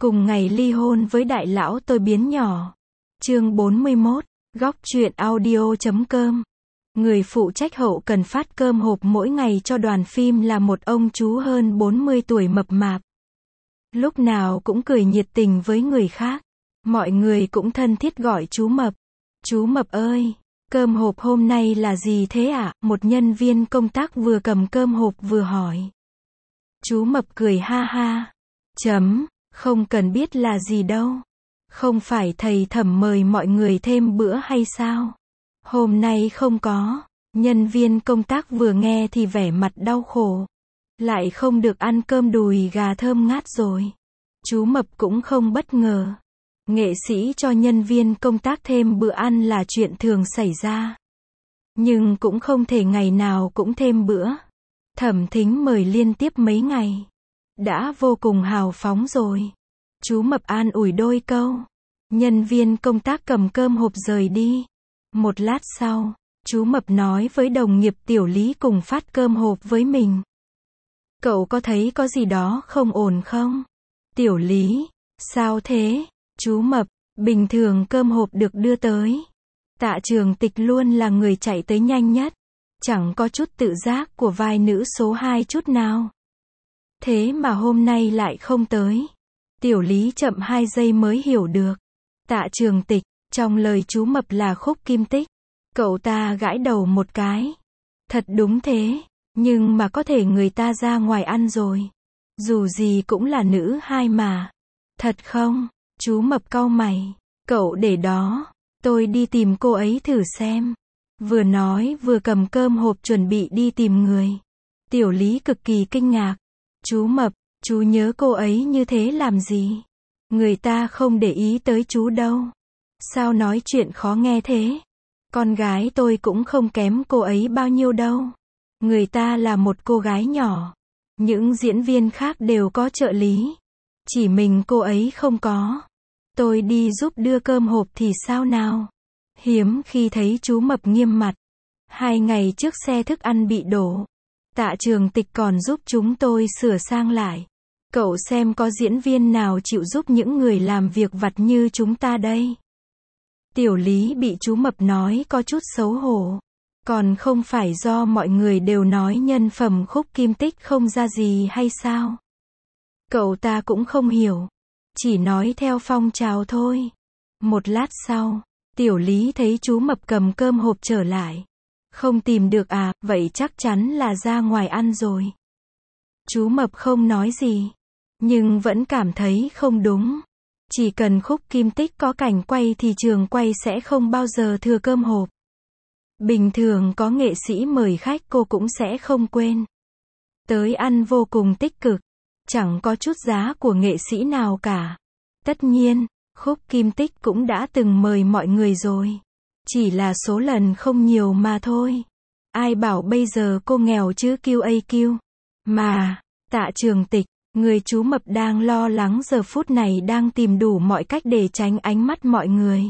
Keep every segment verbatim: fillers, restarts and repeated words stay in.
Cùng ngày ly hôn với đại lão tôi biến nhỏ. Chương bốn mươi mốt, góc truyện audio chấm com. Người phụ trách hậu cần phát cơm hộp mỗi ngày cho đoàn phim là một ông chú hơn bốn mươi tuổi mập mạp. Lúc nào cũng cười nhiệt tình với người khác. Mọi người cũng thân thiết gọi chú Mập. Chú Mập ơi, cơm hộp hôm nay là gì thế ạ? À? Một nhân viên công tác vừa cầm cơm hộp vừa hỏi. Chú Mập cười ha ha. Chấm, không cần biết là gì đâu. Không phải thầy Thẩm mời mọi người thêm bữa hay sao? Hôm nay không có. Nhân viên công tác vừa nghe thì vẻ mặt đau khổ. Lại không được ăn cơm đùi gà thơm ngát rồi. Chú Mập cũng không bất ngờ. Nghệ sĩ cho nhân viên công tác thêm bữa ăn là chuyện thường xảy ra. Nhưng cũng không thể ngày nào cũng thêm bữa. Thẩm Thính mời liên tiếp mấy ngày. Đã vô cùng hào phóng rồi. Chú Mập an ủi đôi câu. Nhân viên công tác cầm cơm hộp rời đi. Một lát sau, chú Mập nói với đồng nghiệp Tiểu Lý cùng phát cơm hộp với mình. Cậu có thấy có gì đó không ổn không? Tiểu Lý, sao thế? Chú Mập, bình thường cơm hộp được đưa tới. Tạ Trường Tịch luôn là người chạy tới nhanh nhất. Chẳng có chút tự giác của vai nữ số hai chút nào. Thế mà hôm nay lại không tới. Tiểu Lý chậm hai giây mới hiểu được. Tạ Trường Tịch, trong lời chú Mập là Khúc Kim Tích. Cậu ta gãi đầu một cái. Thật đúng thế, nhưng mà có thể người ta ra ngoài ăn rồi. Dù gì cũng là nữ hai mà. Thật không? Chú Mập cau mày. Cậu để đó, tôi đi tìm cô ấy thử xem. Vừa nói vừa cầm cơm hộp chuẩn bị đi tìm người. Tiểu Lý cực kỳ kinh ngạc. Chú Mập, chú nhớ cô ấy như thế làm gì? Người ta không để ý tới chú đâu. Sao nói chuyện khó nghe thế? Con gái tôi cũng không kém cô ấy bao nhiêu đâu. Người ta là một cô gái nhỏ. Những diễn viên khác đều có trợ lý. Chỉ mình cô ấy không có. Tôi đi giúp đưa cơm hộp thì sao nào? Hiếm khi thấy chú Mập nghiêm mặt. Hai ngày trước xe thức ăn bị đổ. Tạ Trường Tịch còn giúp chúng tôi sửa sang lại. Cậu xem có diễn viên nào chịu giúp những người làm việc vặt như chúng ta đây. Tiểu Lý bị chú Mập nói có chút xấu hổ. Còn không phải do mọi người đều nói nhân phẩm Khúc Kim Tích không ra gì hay sao? Cậu ta cũng không hiểu. Chỉ nói theo phong trào thôi. Một lát sau, Tiểu Lý thấy chú Mập cầm cơm hộp trở lại. Không tìm được à, vậy chắc chắn là ra ngoài ăn rồi. Chú Mập không nói gì. Nhưng vẫn cảm thấy không đúng. Chỉ cần Khúc Kim Tích có cảnh quay thì trường quay sẽ không bao giờ thừa cơm hộp. Bình thường có nghệ sĩ mời khách cô cũng sẽ không quên. Tới ăn vô cùng tích cực. Chẳng có chút giá của nghệ sĩ nào cả. Tất nhiên, Khúc Kim Tích cũng đã từng mời mọi người rồi. Chỉ là số lần không nhiều mà thôi. Ai bảo bây giờ cô nghèo chứ kiu ây kiu. Mà, Tạ Trường Tịch, người chú Mập đang lo lắng giờ phút này đang tìm đủ mọi cách để tránh ánh mắt mọi người.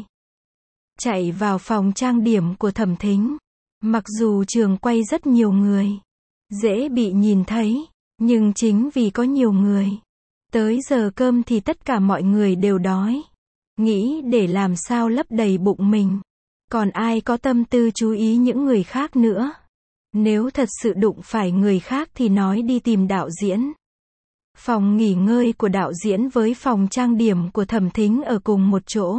Chạy vào phòng trang điểm của Thẩm Thính. Mặc dù trường quay rất nhiều người. Dễ bị nhìn thấy. Nhưng chính vì có nhiều người. Tới giờ cơm thì tất cả mọi người đều đói. Nghĩ để làm sao lấp đầy bụng mình. Còn ai có tâm tư chú ý những người khác nữa. Nếu thật sự đụng phải người khác thì nói đi tìm đạo diễn. Phòng nghỉ ngơi của đạo diễn với phòng trang điểm của Thẩm Thính ở cùng một chỗ.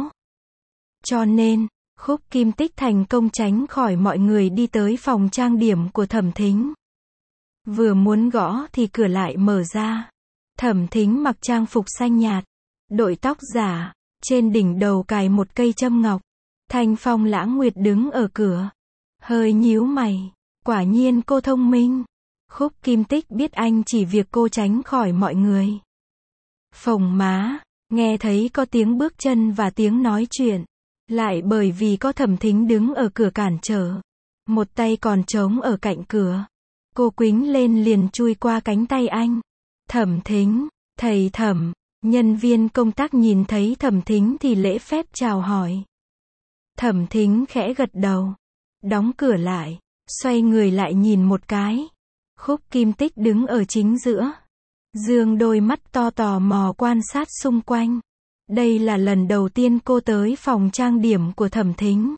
Cho nên, Khúc Kim Tích thành công tránh khỏi mọi người đi tới phòng trang điểm của Thẩm Thính. Vừa muốn gõ thì cửa lại mở ra. Thẩm Thính mặc trang phục xanh nhạt. Đội tóc giả. Trên đỉnh đầu cài một cây châm ngọc. Thanh Phong Lãng Nguyệt đứng ở cửa. Hơi nhíu mày. Quả nhiên cô thông minh. Khúc Kim Tích biết anh chỉ việc cô tránh khỏi mọi người. Phồng má. Nghe thấy có tiếng bước chân và tiếng nói chuyện. Lại bởi vì có Thẩm Thính đứng ở cửa cản trở. Một tay còn trống ở cạnh cửa. Cô quýnh lên liền chui qua cánh tay anh. Thẩm Thính, thầy Thẩm. Nhân viên công tác nhìn thấy Thẩm Thính thì lễ phép chào hỏi. Thẩm Thính khẽ gật đầu. Đóng cửa lại. Xoay người lại nhìn một cái. Khúc Kim Tích đứng ở chính giữa. Dương đôi mắt to tò mò quan sát xung quanh. Đây là lần đầu tiên cô tới phòng trang điểm của Thẩm Thính.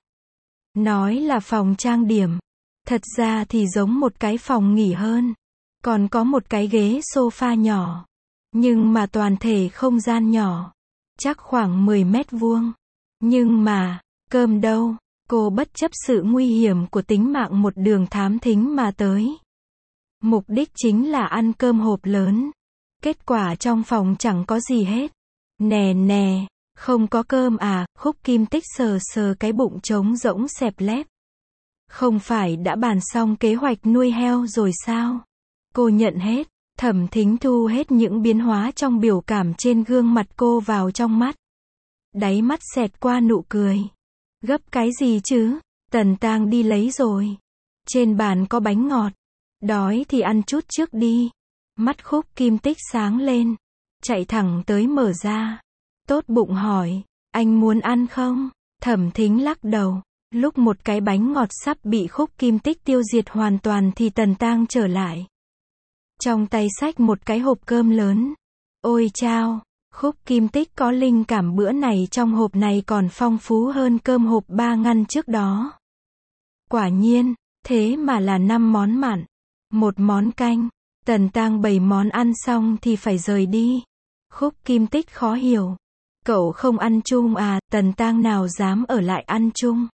Nói là phòng trang điểm, thật ra thì giống một cái phòng nghỉ hơn. Còn có một cái ghế sofa nhỏ. Nhưng mà toàn thể không gian nhỏ. Chắc khoảng mười mét vuông. Nhưng mà, cơm đâu? Cô bất chấp sự nguy hiểm của tính mạng một đường thám thính mà tới. Mục đích chính là ăn cơm hộp lớn. Kết quả trong phòng chẳng có gì hết. Nè nè, không có cơm à? Khúc Kim Tích sờ sờ cái bụng trống rỗng xẹp lép. Không phải đã bàn xong kế hoạch nuôi heo rồi sao? Cô nhận hết. Thẩm Thính thu hết những biến hóa trong biểu cảm trên gương mặt cô vào trong mắt. Đáy mắt xẹt qua nụ cười. Gấp cái gì chứ? Tần Tang đi lấy rồi. Trên bàn có bánh ngọt. Đói thì ăn chút trước đi. Mắt Khúc Kim Tích sáng lên. Chạy thẳng tới mở ra. Tốt bụng hỏi, anh muốn ăn không? Thẩm Thính lắc đầu. Lúc một cái bánh ngọt sắp bị Khúc Kim Tích tiêu diệt hoàn toàn thì Tần Tang trở lại. Trong tay xách một cái hộp cơm lớn. Ôi chao, Khúc Kim Tích có linh cảm bữa này trong hộp này còn phong phú hơn cơm hộp ba ngăn trước đó. Quả nhiên, thế mà là năm món mặn, một món canh. Tần Tang bày món ăn xong thì phải rời đi. Khúc Kim Tích khó hiểu. Cậu không ăn chung à? Tần Tang nào dám ở lại ăn chung.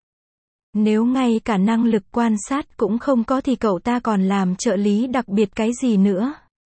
Nếu ngay cả năng lực quan sát cũng không có thì cậu ta còn làm trợ lý đặc biệt cái gì nữa.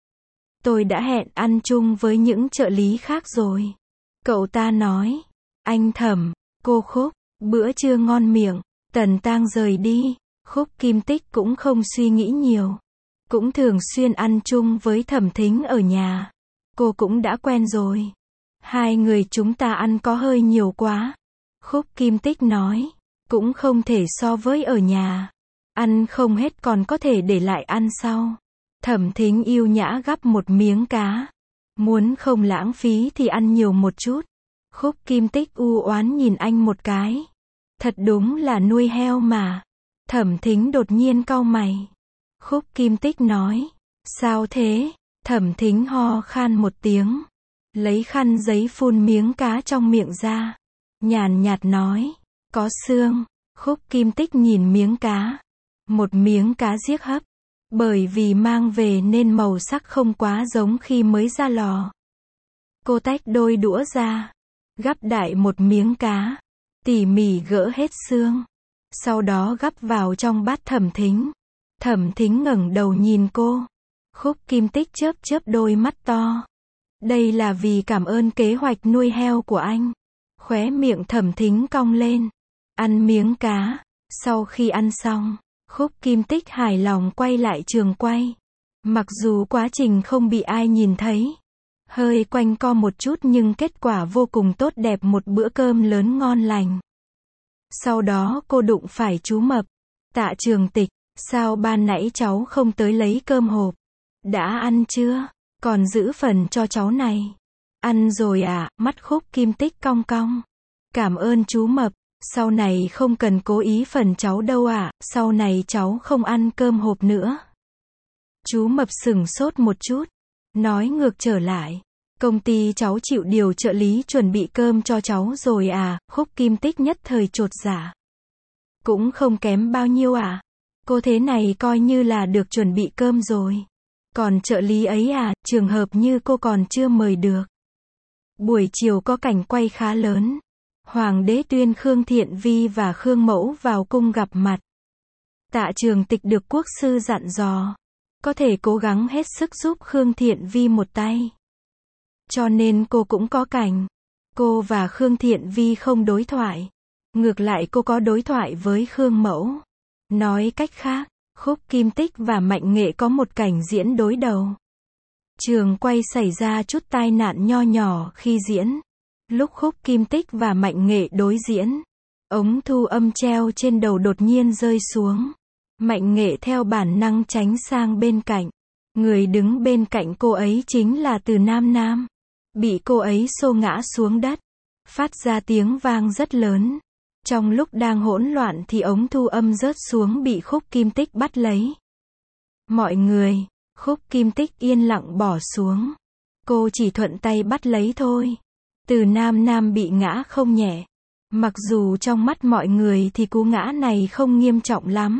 Tôi đã hẹn ăn chung với những trợ lý khác rồi. Cậu ta nói. Anh Thẩm, cô Khúc, bữa trưa ngon miệng. Tần Tang rời đi. Khúc Kim Tích cũng không suy nghĩ nhiều. Cũng thường xuyên ăn chung với Thẩm Thính ở nhà. Cô cũng đã quen rồi. Hai người chúng ta ăn có hơi nhiều quá. Khúc Kim Tích nói. Cũng không thể so với ở nhà. Ăn không hết còn có thể để lại ăn sau. Thẩm Thính yêu nhã gắp một miếng cá. Muốn không lãng phí thì ăn nhiều một chút. Khúc Kim Tích u oán nhìn anh một cái. Thật đúng là nuôi heo mà. Thẩm Thính đột nhiên cau mày. Khúc Kim Tích nói. Sao thế? Thẩm Thính ho khan một tiếng. Lấy khăn giấy phun miếng cá trong miệng ra. Nhàn nhạt nói. Có xương. Khúc Kim Tích nhìn miếng cá. Một miếng cá giếc hấp. Bởi vì mang về nên màu sắc không quá giống khi mới ra lò. Cô tách đôi đũa ra. Gắp đại một miếng cá. Tỉ mỉ gỡ hết xương. Sau đó gắp vào trong bát Thẩm Thính. Thẩm Thính ngẩng đầu nhìn cô. Khúc Kim Tích chớp chớp đôi mắt to. Đây là vì cảm ơn kế hoạch nuôi heo của anh. Khóe miệng Thẩm Thính cong lên. Ăn miếng cá. Sau khi ăn xong, Khúc Kim Tích hài lòng quay lại trường quay. Mặc dù quá trình không bị ai nhìn thấy. Hơi quanh co một chút nhưng kết quả vô cùng tốt đẹp, một bữa cơm lớn ngon lành. Sau đó cô đụng phải chú Mập. Tạ Trường Tịch, sao ban nãy cháu không tới lấy cơm hộp? Đã ăn chưa? Còn giữ phần cho cháu này. Ăn rồi à? Mắt Khúc Kim Tích cong cong. Cảm ơn chú Mập. Sau này không cần cố ý phần cháu đâu ạ. À. Sau này cháu không ăn cơm hộp nữa. Chú Mập sửng sốt một chút. Nói ngược trở lại. Công ty cháu chịu điều trợ lý chuẩn bị cơm cho cháu rồi à? Khúc Kim Tích nhất thời chột dạ. Cũng không kém bao nhiêu à? Cô thế này coi như là được chuẩn bị cơm rồi. Còn trợ lý ấy à? Trường hợp như cô còn chưa mời được. Buổi chiều có cảnh quay khá lớn. Hoàng đế tuyên Khương Thiện Vi và Khương Mẫu vào cung gặp mặt. Tạ Trường Tịch được quốc sư dặn dò. Có thể cố gắng hết sức giúp Khương Thiện Vi một tay. Cho nên cô cũng có cảnh. Cô và Khương Thiện Vi không đối thoại. Ngược lại cô có đối thoại với Khương Mẫu. Nói cách khác, Khúc Kim Tích và Mạnh Nghệ có một cảnh diễn đối đầu. Trường quay xảy ra chút tai nạn nho nhỏ khi diễn. Lúc Khúc Kim Tích và Mạnh Nghệ đối diễn, ống thu âm treo trên đầu đột nhiên rơi xuống. Mạnh Nghệ theo bản năng tránh sang bên cạnh. Người đứng bên cạnh cô ấy chính là Từ Nam Nam. Bị cô ấy xô ngã xuống đất. Phát ra tiếng vang rất lớn. Trong lúc đang hỗn loạn thì ống thu âm rớt xuống bị Khúc Kim Tích bắt lấy. Mọi người, Khúc Kim Tích yên lặng bỏ xuống. Cô chỉ thuận tay bắt lấy thôi. Từ Nam Nam bị ngã không nhẹ. Mặc dù trong mắt mọi người thì cú ngã này không nghiêm trọng lắm.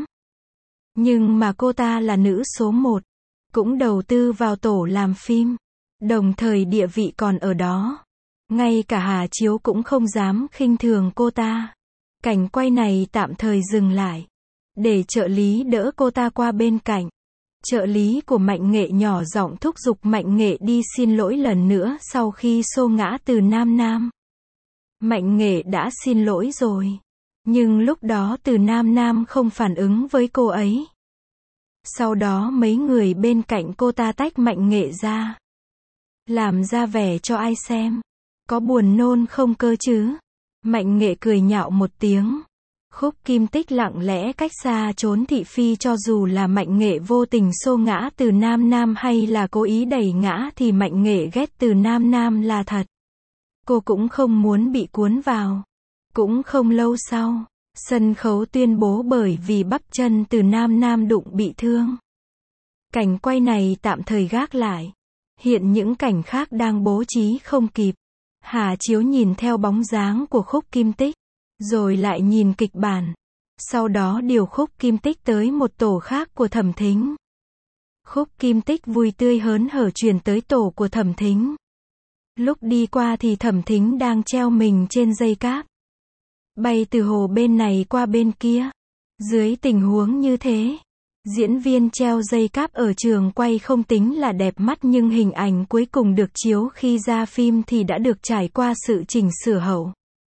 Nhưng mà cô ta là nữ số một. Cũng đầu tư vào tổ làm phim. Đồng thời địa vị còn ở đó. Ngay cả Hà Chiếu cũng không dám khinh thường cô ta. Cảnh quay này tạm thời dừng lại. Để trợ lý đỡ cô ta qua bên cạnh. Trợ lý của Mạnh Nghệ nhỏ giọng thúc giục Mạnh Nghệ đi xin lỗi lần nữa sau khi xô ngã Từ Nam Nam. Mạnh Nghệ đã xin lỗi rồi. Nhưng lúc đó Từ Nam Nam không phản ứng với cô ấy. Sau đó mấy người bên cạnh cô ta tách Mạnh Nghệ ra. Làm ra vẻ cho ai xem. Có buồn nôn không cơ chứ? Mạnh Nghệ cười nhạo một tiếng. Khúc Kim Tích lặng lẽ cách xa trốn thị phi, cho dù là Mạnh Nghệ vô tình xô ngã Từ Nam Nam hay là cố ý đẩy ngã thì Mạnh Nghệ ghét Từ Nam Nam là thật. Cô cũng không muốn bị cuốn vào. Cũng không lâu sau, sân khấu tuyên bố bởi vì bắp chân Từ Nam Nam đụng bị thương. Cảnh quay này tạm thời gác lại. Hiện những cảnh khác đang bố trí không kịp. Hà Chiếu nhìn theo bóng dáng của Khúc Kim Tích, rồi lại nhìn kịch bản. Sau đó điều Khúc Kim Tích tới một tổ khác của Thẩm Thính. Khúc Kim Tích vui tươi hớn hở chuyển tới tổ của Thẩm Thính. Lúc đi qua thì Thẩm Thính đang treo mình trên dây cáp. Bay từ hồ bên này qua bên kia. Dưới tình huống như thế, diễn viên treo dây cáp ở trường quay không tính là đẹp mắt, nhưng hình ảnh cuối cùng được chiếu khi ra phim thì đã được trải qua sự chỉnh sửa hậu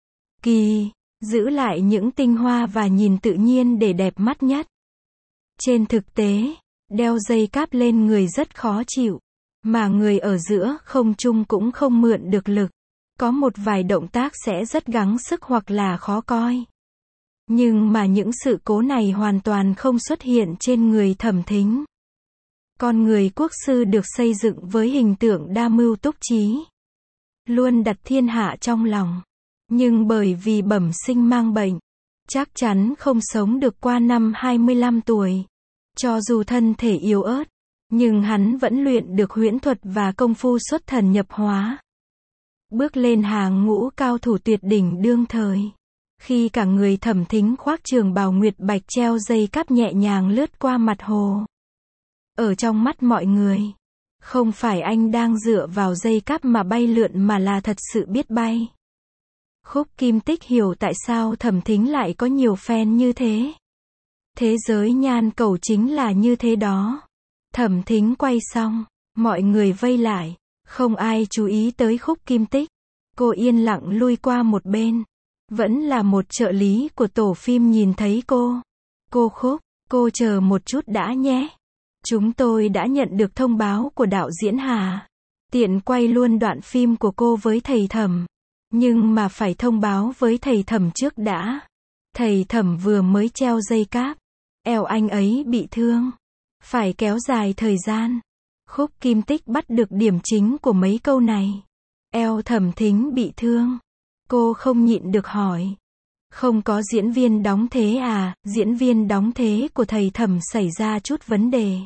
kỳ, giữ lại những tinh hoa và nhìn tự nhiên để đẹp mắt nhất. Trên thực tế, đeo dây cáp lên người rất khó chịu, mà người ở giữa không trung cũng không mượn được lực. Có một vài động tác sẽ rất gắng sức hoặc là khó coi. Nhưng mà những sự cố này hoàn toàn không xuất hiện trên người Thẩm Thính. Con người quốc sư được xây dựng với hình tượng đa mưu túc trí, luôn đặt thiên hạ trong lòng. Nhưng bởi vì bẩm sinh mang bệnh, chắc chắn không sống được qua năm hai mươi lăm tuổi. Cho dù thân thể yếu ớt, nhưng hắn vẫn luyện được huyễn thuật và công phu xuất thần nhập hóa. Bước lên hàng ngũ cao thủ tuyệt đỉnh đương thời. Khi cả người Thẩm Thính khoác trường bào nguyệt bạch treo dây cáp nhẹ nhàng lướt qua mặt hồ. Ở trong mắt mọi người, không phải anh đang dựa vào dây cáp mà bay lượn mà là thật sự biết bay. Khúc Kim Tích hiểu tại sao Thẩm Thính lại có nhiều fan như thế. Thế giới nhan cầu chính là như thế đó. Thẩm Thính quay xong, mọi người vây lại, không ai chú ý tới Khúc Kim Tích. Cô yên lặng lui qua một bên. Vẫn là một trợ lý của tổ phim nhìn thấy cô. Cô Khúc, cô chờ một chút đã nhé. Chúng tôi đã nhận được thông báo của đạo diễn Hà. Tiện quay luôn đoạn phim của cô với thầy Thẩm. Nhưng mà phải thông báo với thầy Thẩm trước đã. Thầy Thẩm vừa mới treo dây cáp. Eo anh ấy bị thương. Phải kéo dài thời gian. Khúc Kim Tích bắt được điểm chính của mấy câu này. Eo Thẩm Thính bị thương. Cô không nhịn được hỏi. Không có diễn viên đóng thế à? Diễn viên đóng thế của thầy Thẩm xảy ra chút vấn đề.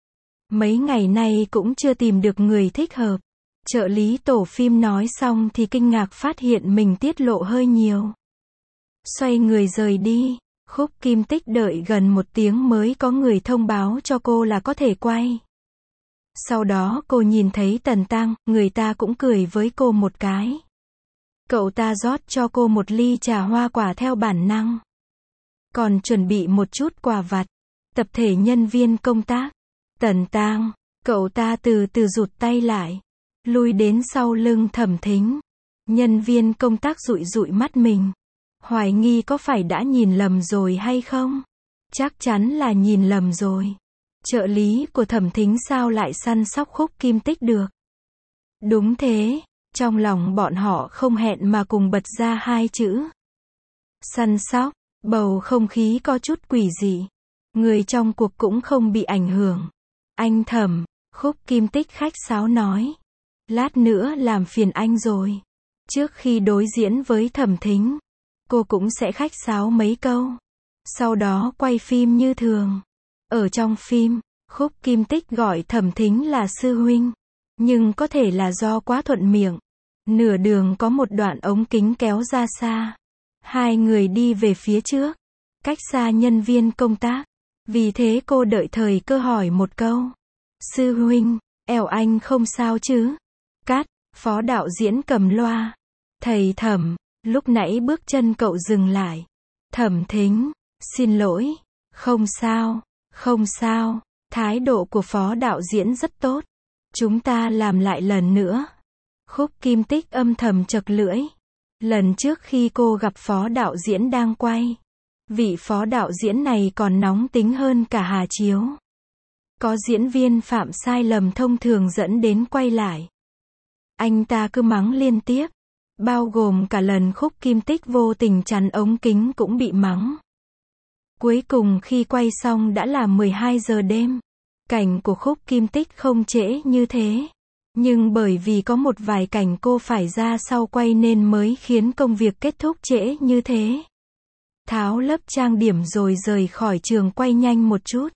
Mấy ngày nay cũng chưa tìm được người thích hợp. Trợ lý tổ phim nói xong thì kinh ngạc phát hiện mình tiết lộ hơi nhiều. Xoay người rời đi. Khúc Kim Tích đợi gần một tiếng mới có người thông báo cho cô là có thể quay. Sau đó cô nhìn thấy Tần Tăng, người ta cũng cười với cô một cái. Cậu ta rót cho cô một ly trà hoa quả theo bản năng. Còn chuẩn bị một chút quà vặt. Tập thể nhân viên công tác. Tần Tăng, cậu ta từ từ rụt tay lại. Lui đến sau lưng Thẩm Thính. Nhân viên công tác dụi dụi mắt mình. Hoài nghi có phải đã nhìn lầm rồi hay không? Chắc chắn là nhìn lầm rồi. Trợ lý của Thẩm Thính sao lại săn sóc Khúc Kim Tích được? Đúng thế. Trong lòng bọn họ không hẹn mà cùng bật ra hai chữ. Săn sóc. Bầu không khí có chút quỷ dị. Người trong cuộc cũng không bị ảnh hưởng. Anh Thẩm, Khúc Kim Tích khách sáo nói. Lát nữa làm phiền anh rồi. Trước khi đối diễn với Thẩm Thính, cô cũng sẽ khách sáo mấy câu. Sau đó quay phim như thường. Ở trong phim, Khúc Kim Tích gọi Thẩm Thính là sư huynh, nhưng có thể là do quá thuận miệng. Nửa đường có một đoạn ống kính kéo ra xa. Hai người đi về phía trước, cách xa nhân viên công tác. Vì thế cô đợi thời cơ hỏi một câu. Sư huynh, eo anh không sao chứ? Cắt, phó đạo diễn cầm loa. Thầy Thẩm, lúc nãy bước chân cậu dừng lại. Thẩm Thính, xin lỗi, không sao, không sao. Thái độ của phó đạo diễn rất tốt. Chúng ta làm lại lần nữa. Khúc Kim Tích âm thầm chật lưỡi. Lần trước khi cô gặp phó đạo diễn đang quay, vị phó đạo diễn này còn nóng tính hơn cả Hà Chiếu. Có diễn viên phạm sai lầm thông thường dẫn đến quay lại, anh ta cứ mắng liên tiếp, bao gồm cả lần Khúc Kim Tích vô tình chắn ống kính cũng bị mắng. Cuối cùng khi quay xong đã là mười hai giờ đêm. Cảnh của Khúc Kim Tích không trễ như thế, nhưng bởi vì có một vài cảnh cô phải ra sau quay nên mới khiến công việc kết thúc trễ như thế. Tháo lớp trang điểm rồi rời khỏi trường quay nhanh một chút.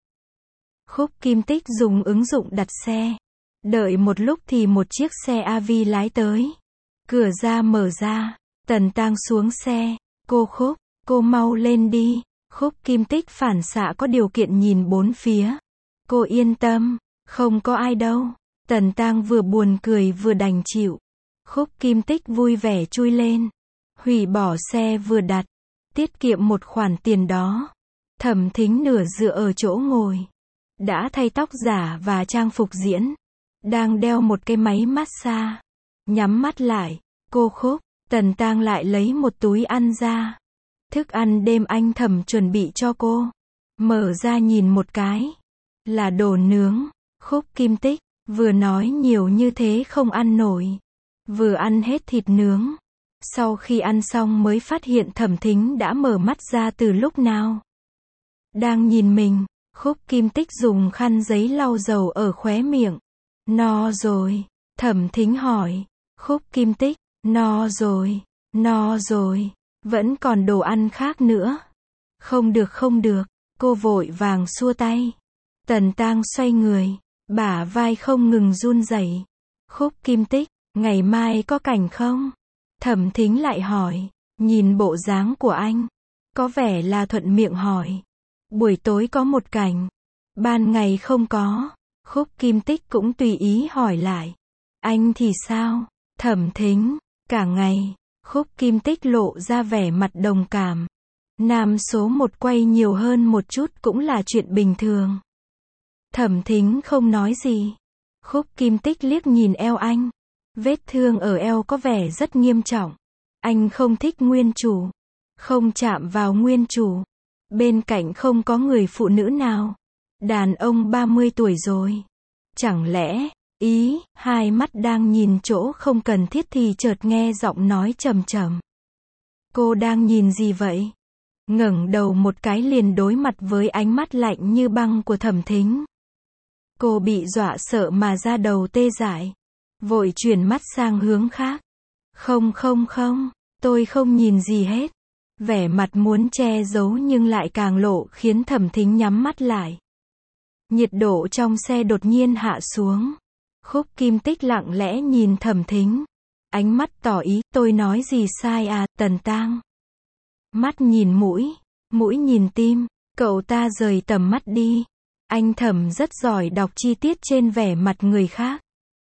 Khúc Kim Tích dùng ứng dụng đặt xe. Đợi một lúc thì một chiếc xe a vê lái tới. Cửa ra mở ra. Tần Tang xuống xe. Cô Khúc, cô mau lên đi. Khúc Kim Tích phản xạ có điều kiện nhìn bốn phía. Cô yên tâm, không có ai đâu. Tần Tang vừa buồn cười vừa đành chịu. Khúc Kim Tích vui vẻ chui lên. Hủy bỏ xe vừa đặt. Tiết kiệm một khoản tiền đó. Thẩm Thính nửa dựa ở chỗ ngồi. Đã thay tóc giả và trang phục diễn. Đang đeo một cái máy massage. Nhắm mắt lại. Cô Khúc, Tần Tang lại lấy một túi ăn ra. Thức ăn đêm anh Thẩm chuẩn bị cho cô. Mở ra nhìn một cái. Là đồ nướng. Khúc Kim Tích, vừa nói nhiều như thế không ăn nổi. Vừa ăn hết thịt nướng. Sau khi ăn xong mới phát hiện Thẩm Thính đã mở mắt ra từ lúc nào. Đang nhìn mình, Khúc Kim Tích dùng khăn giấy lau dầu ở khóe miệng. No rồi, Thẩm Thính hỏi. Khúc Kim Tích, no rồi, no rồi, vẫn còn đồ ăn khác nữa. Không được không được, cô vội vàng xua tay. Tần Tang xoay người, bả vai không ngừng run rẩy. Khúc Kim Tích, ngày mai có cảnh không? Thẩm Thính lại hỏi, nhìn bộ dáng của anh, có vẻ là thuận miệng hỏi. Buổi tối có một cảnh, ban ngày không có. Khúc Kim Tích cũng tùy ý hỏi lại. Anh thì sao? Thẩm Thính, cả ngày. Khúc Kim Tích lộ ra vẻ mặt đồng cảm. Nam số một quay nhiều hơn một chút cũng là chuyện bình thường. Thẩm Thính không nói gì. Khúc Kim Tích liếc nhìn eo anh. Vết thương ở eo có vẻ rất nghiêm trọng. Anh không thích nguyên chủ. Không chạm vào nguyên chủ. Bên cạnh không có người phụ nữ nào. Đàn ông ba mươi tuổi rồi. Chẳng lẽ, ý, hai mắt đang nhìn chỗ không cần thiết thì chợt nghe giọng nói trầm trầm. Cô đang nhìn gì vậy? Ngẩng đầu một cái liền đối mặt với ánh mắt lạnh như băng của Thẩm Thính. Cô bị dọa sợ mà da đầu tê dại. Vội chuyển mắt sang hướng khác. Không không không, tôi không nhìn gì hết. Vẻ mặt muốn che giấu nhưng lại càng lộ khiến Thẩm Thính nhắm mắt lại. Nhiệt độ trong xe đột nhiên hạ xuống. Khúc Kim Tích lặng lẽ nhìn Thẩm Thính. Ánh mắt tỏ ý, tôi nói gì sai à, Tần Tang. Mắt nhìn mũi, mũi nhìn tim, cậu ta rời tầm mắt đi. Anh Thẩm rất giỏi đọc chi tiết trên vẻ mặt người khác.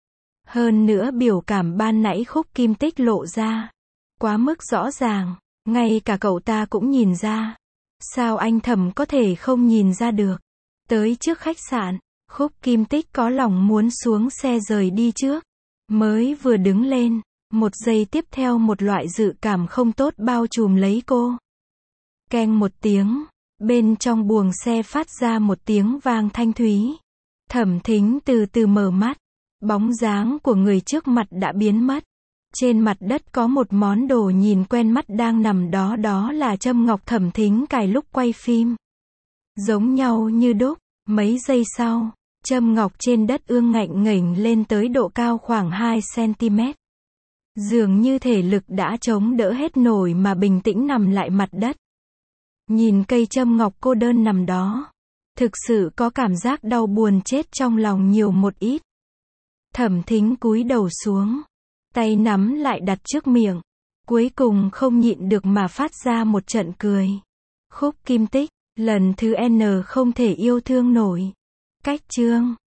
Hơn nữa biểu cảm ban nãy Khúc Kim Tích lộ ra. Quá mức rõ ràng, ngay cả cậu ta cũng nhìn ra. Sao anh Thẩm có thể không nhìn ra được? Tới trước khách sạn, Khúc Kim Tích có lòng muốn xuống xe rời đi trước. Mới vừa đứng lên, một giây tiếp theo một loại dự cảm không tốt bao trùm lấy cô. Keng một tiếng, bên trong buồng xe phát ra một tiếng vang thanh thúy. Thẩm Thính từ từ mở mắt, bóng dáng của người trước mặt đã biến mất. Trên mặt đất có một món đồ nhìn quen mắt đang nằm đó, đó là châm ngọc Thẩm Thính cài lúc quay phim. Giống nhau như đúc, mấy giây sau, châm ngọc trên đất ương ngạnh nghềnh lên tới độ cao khoảng hai xăng-ti-mét. Dường như thể lực đã chống đỡ hết nổi mà bình tĩnh nằm lại mặt đất. Nhìn cây châm ngọc cô đơn nằm đó, Thực sự có cảm giác đau buồn chết trong lòng nhiều một ít. Thẩm Thính cúi đầu xuống, tay nắm lại đặt trước miệng, cuối cùng không nhịn được mà phát ra một trận cười. Khúc Kim Tích, lần thứ N không thể yêu thương nổi. Cách chương